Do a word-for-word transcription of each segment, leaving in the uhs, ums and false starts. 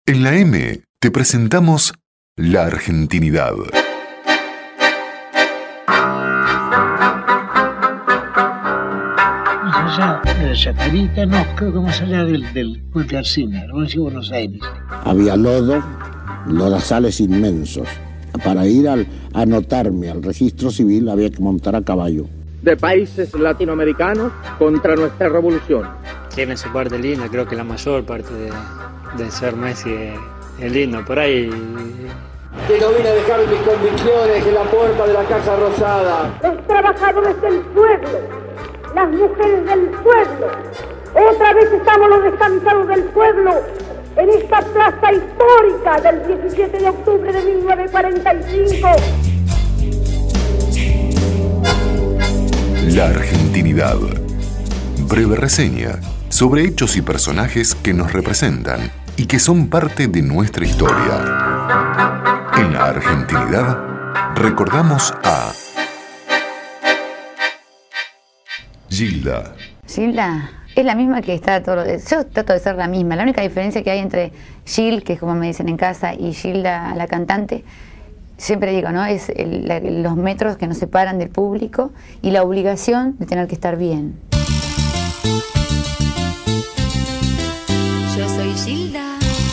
En la M te presentamos la argentinidad. Más allá de la Chacarita, no, creo que más allá del, del puente Alsina, la provincia de Buenos Aires. Había lodo, lodazales inmensos. Para ir al, a anotarme al registro civil había que montar a caballo. De países latinoamericanos contra nuestra revolución. Tiene su parte linda, creo que la mayor parte de, de ser Messi es, es lindo. Por ahí... Que no vine a dejar mis convicciones en la puerta de la Casa Rosada. Los trabajadores del pueblo, las mujeres del pueblo. Otra vez estamos los descansados del pueblo en esta plaza histórica del diecisiete de octubre de mil novecientos cuarenta y cinco. La argentinidad. Breve reseña sobre hechos y personajes que nos representan y que son parte de nuestra historia. En la argentinidad recordamos a Gilda. Gilda es la misma que está todo. Yo trato de ser la misma. La única diferencia que hay entre Gil, que es como me dicen en casa, y Gilda, la cantante, siempre digo, ¿no? Es el, la, los metros que nos separan del público y la obligación de tener que estar bien. Yo soy Gilda.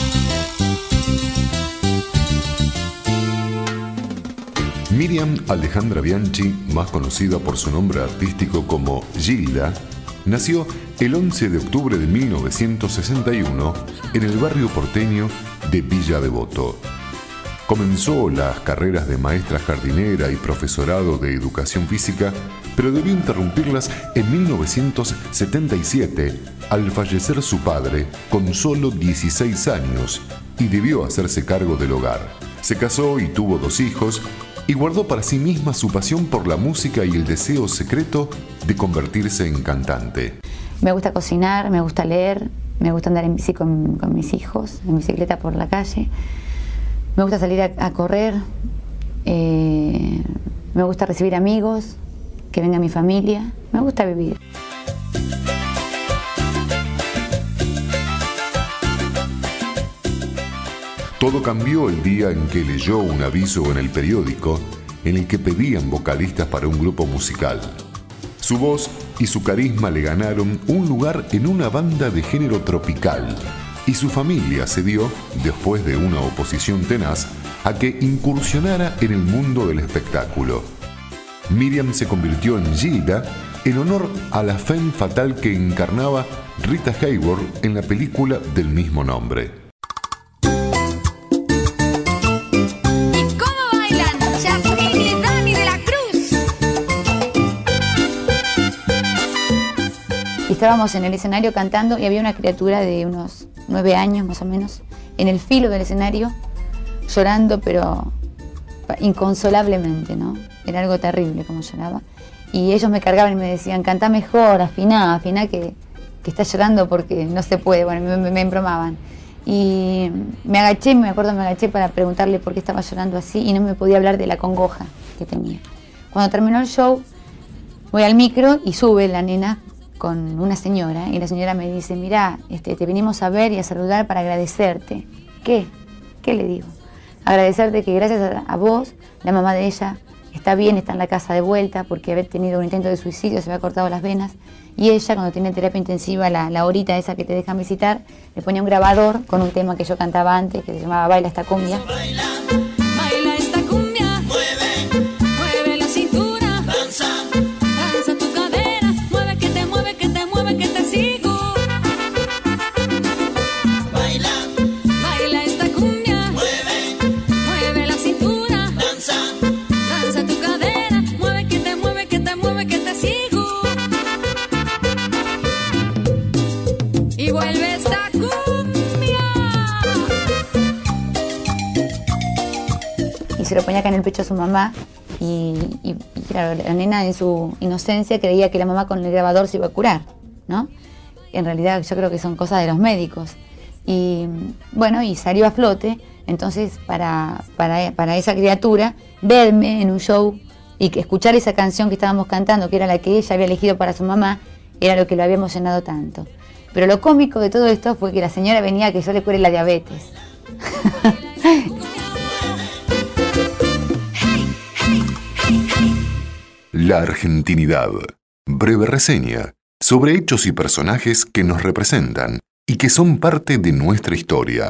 Miriam Alejandra Bianchi, más conocida por su nombre artístico como Gilda, nació el once de octubre de mil novecientos sesenta y uno en el barrio porteño de Villa Devoto. Comenzó las carreras de maestra jardinera y profesorado de educación física, pero debió interrumpirlas en mil novecientos setenta y siete al fallecer su padre con solo dieciséis años y debió hacerse cargo del hogar. Se casó y tuvo dos hijos y guardó para sí misma su pasión por la música y el deseo secreto de convertirse en cantante. Me gusta cocinar, me gusta leer, me gusta andar en bici con, con mis hijos, en bicicleta por la calle. Me gusta salir a, a correr, eh, me gusta recibir amigos, que venga mi familia, me gusta vivir. Todo cambió el día en que leyó un aviso en el periódico en el que pedían vocalistas para un grupo musical. Su voz y su carisma le ganaron un lugar en una banda de género tropical y su familia cedió, después de una oposición tenaz, a que incursionara en el mundo del espectáculo. Miriam se convirtió en Gilda en honor a la femme fatal que encarnaba Rita Hayworth en la película del mismo nombre. Estábamos en el escenario cantando y había una criatura de unos nueve años más o menos en el filo del escenario llorando, pero inconsolablemente, ¿no? Era algo terrible como lloraba. Y ellos me cargaban y me decían, cantá mejor, afiná, afiná que, que estás llorando porque no se puede. Bueno, me, me, me embromaban. Y me agaché, me acuerdo, me agaché para preguntarle por qué estaba llorando así y no me podía hablar de la congoja que tenía. Cuando terminó el show, voy al micro y sube la nena con una señora y la señora me dice, mirá, este, te vinimos a ver y a saludar para agradecerte. ¿Qué? ¿Qué le digo? Agradecerte que gracias a, a vos, la mamá de ella está bien, está en la casa de vuelta porque había tenido un intento de suicidio, se había cortado las venas y ella cuando tiene terapia intensiva, la, la horita esa que te dejan visitar, le ponía un grabador con un tema que yo cantaba antes que se llamaba Baila esta cumbia. Se lo ponía acá en el pecho a su mamá y, y, y claro, la nena en su inocencia creía que la mamá con el grabador se iba a curar, ¿no? En realidad yo creo que son cosas de los médicos. Y bueno, y salió a flote, entonces para, para, para esa criatura, verme en un show y que escuchar esa canción que estábamos cantando, que era la que ella había elegido para su mamá, era lo que lo había emocionado tanto. Pero lo cómico de todo esto fue que la señora venía a que yo le cure la diabetes. La argentinidad. Breve reseña sobre hechos y personajes que nos representan y que son parte de nuestra historia.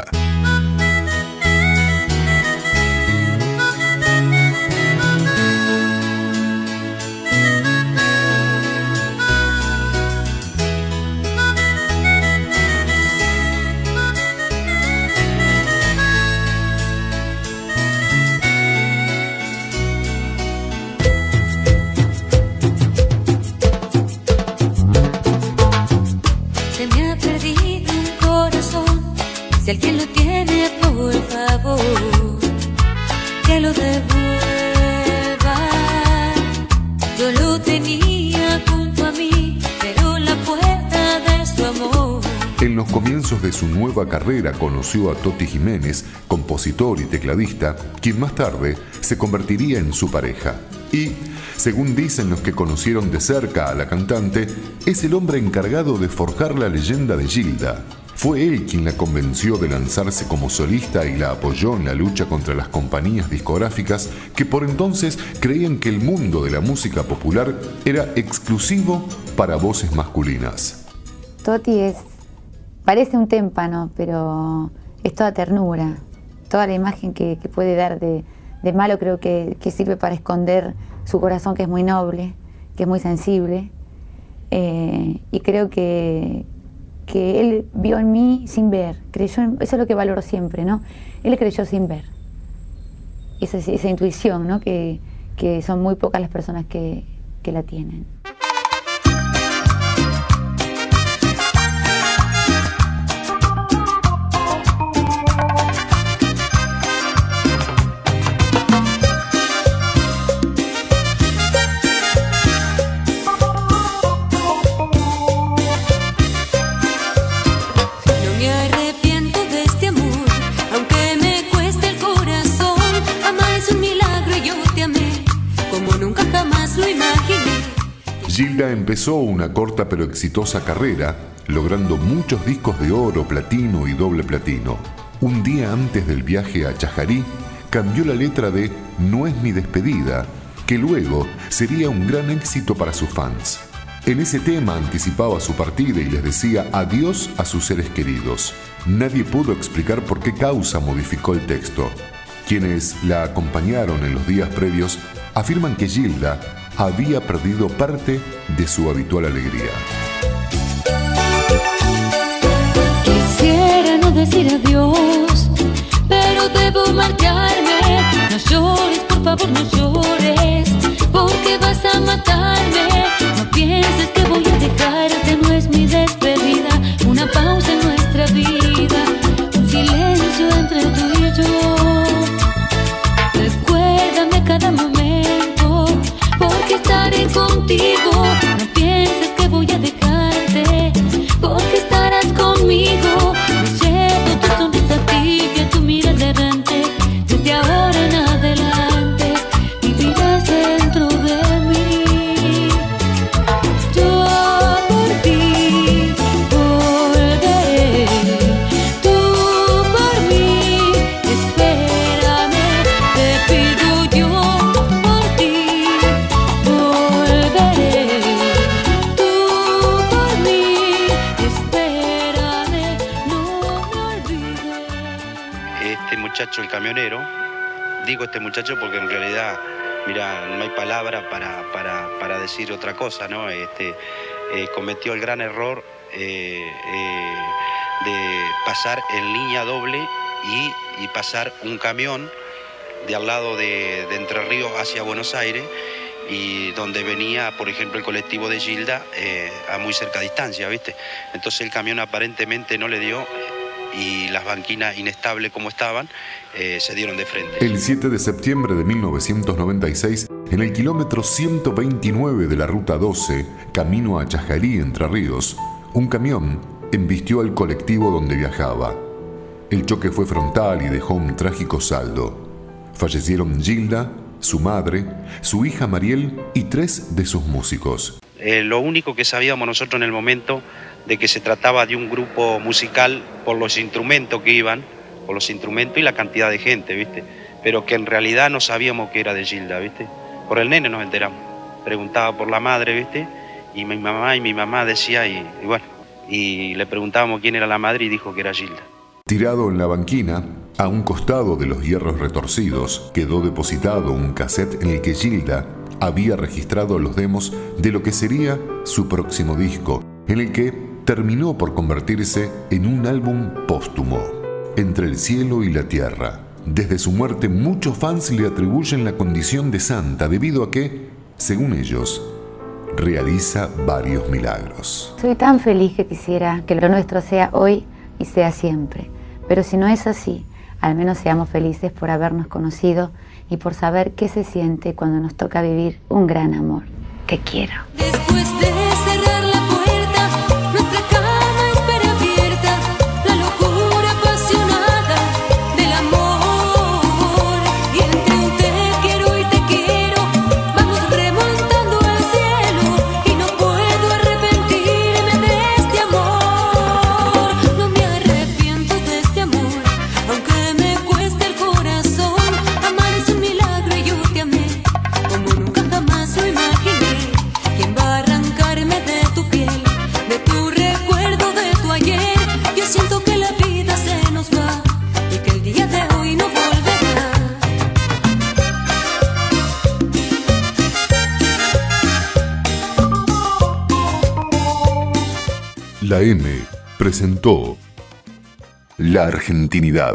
Si alguien lo tiene, por favor, que lo devuelva. Yo lo tenía junto a mí, pero la puerta de su amor. En los comienzos de su nueva carrera conoció a Toti Jiménez, compositor y tecladista, quien más tarde se convertiría en su pareja. Y, según dicen los que conocieron de cerca a la cantante, es el hombre encargado de forjar la leyenda de Gilda. Fue él quien la convenció de lanzarse como solista y la apoyó en la lucha contra las compañías discográficas que por entonces creían que el mundo de la música popular era exclusivo para voces masculinas. Toti es, parece un témpano, pero es toda ternura. Toda la imagen que, que puede dar de, de malo creo que, que sirve para esconder su corazón, que es muy noble, que es muy sensible. Eh, y creo que... que él vio en mí sin ver, creyó en, eso es lo que valoro siempre, ¿no? Él creyó sin ver. Esa, esa intuición, ¿no? Que, que son muy pocas las personas que, que la tienen. Gilda empezó una corta pero exitosa carrera, logrando muchos discos de oro, platino y doble platino. Un día antes del viaje a Chajarí, cambió la letra de No es mi despedida, que luego sería un gran éxito para sus fans. En ese tema anticipaba su partida y les decía adiós a sus seres queridos. Nadie pudo explicar por qué causa modificó el texto. Quienes la acompañaron en los días previos afirman que Gilda había perdido parte de su habitual alegría. Quisiera no decir adiós, pero debo marcharme. No llores, por favor, no llores, porque vas a matarme. No pienses que voy a dejarte, no es mi despedida. Una pausa en nuestra vida, un silencio entre tú y yo. Recuérdame cada momento, porque estaré contigo. No pienses que voy a dejarte, porque estarás conmigo. Me llevo tu sonrisa tibia, tu mirada errante. Desde ahora en adelante vivirás dentro de mí. Yo por ti volveré, tú por mí espérame. Te pido yo por ti volveré, tú por mí espérame, no me olvides. Este muchacho, el camionero, digo este muchacho porque en realidad, mira, no hay palabra para, para, para decir otra cosa, ¿no? Este, eh, cometió el gran error eh, eh, de pasar en línea doble y, y pasar un camión de al lado de, de Entre Ríos hacia Buenos Aires, y donde venía, por ejemplo, el colectivo de Gilda eh, a muy cerca distancia, ¿viste? Entonces el camión aparentemente no le dio, y las banquinas inestables como estaban, eh, se dieron de frente. El siete de septiembre de mil novecientos noventa y seis, en el kilómetro ciento veintinueve de la Ruta doce, camino a Chajarí, Entre Ríos, un camión embistió al colectivo donde viajaba. El choque fue frontal y dejó un trágico saldo. Fallecieron Gilda, su madre, su hija Mariel y tres de sus músicos. Eh, lo único que sabíamos nosotros en el momento de que se trataba de un grupo musical por los instrumentos que iban, por los instrumentos y la cantidad de gente, ¿viste? Pero que en realidad no sabíamos que era de Gilda, ¿viste? Por el nene nos enteramos. Preguntaba por la madre, ¿viste? Y mi mamá y mi mamá decía, y, y bueno, y le preguntábamos quién era la madre y dijo que era Gilda. Tirado en la banquina, a un costado de los hierros retorcidos, quedó depositado un cassette en el que Gilda había registrado los demos de lo que sería su próximo disco, en el que terminó por convertirse en un álbum póstumo, Entre el cielo y la tierra. Desde su muerte, muchos fans le atribuyen la condición de santa debido a que, según ellos, realiza varios milagros. Soy tan feliz que quisiera que lo nuestro sea hoy y sea siempre. Pero si no es así, al menos seamos felices por habernos conocido y por saber qué se siente cuando nos toca vivir un gran amor. Te quiero. Después de cerrar la puerta, nuestra cama espera abierta, la locura apasionada del amor. Y entre un te quiero y te quiero, vamos remontando al cielo, y no puedo arrepentirme de este amor. No me arrepiento de este amor, aunque me cueste el corazón. Amar es un milagro y yo te amé como nunca jamás lo imaginé. ¿Quién va a arrancarme de tu piel, de tu recuerdo, de tu ayer? Yo siento que la vida se nos va y que el día de hoy no volverá. La M presentó La Argentinidad.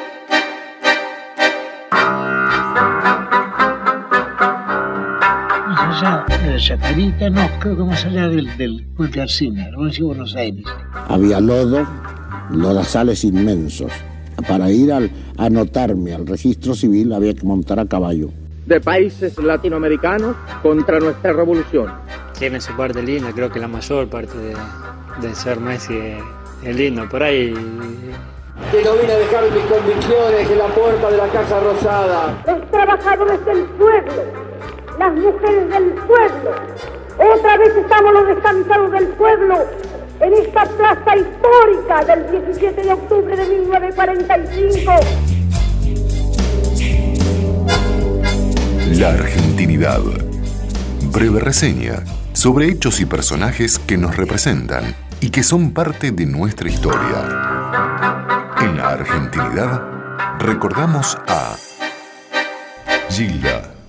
Más allá de la Chacarita, no, creo que más allá del, del puente Alsina, la provincia de Buenos Aires. Había lodo, lodazales inmensos. Para ir al, a anotarme al registro civil había que montar a caballo. De países latinoamericanos contra nuestra revolución. Tiene su parte linda, creo que la mayor parte de, de ser Messi es, es lindo. Por ahí Que no vine a dejar mis convicciones en la puerta de la Casa Rosada. Los trabajadores del pueblo, las mujeres del pueblo. Otra vez estamos los descansados del pueblo en esta plaza histórica del diecisiete de octubre de mil novecientos cuarenta y cinco. La Argentinidad. Breve reseña sobre hechos y personajes que nos representan y que son parte de nuestra historia. En La Argentinidad recordamos a Gilda.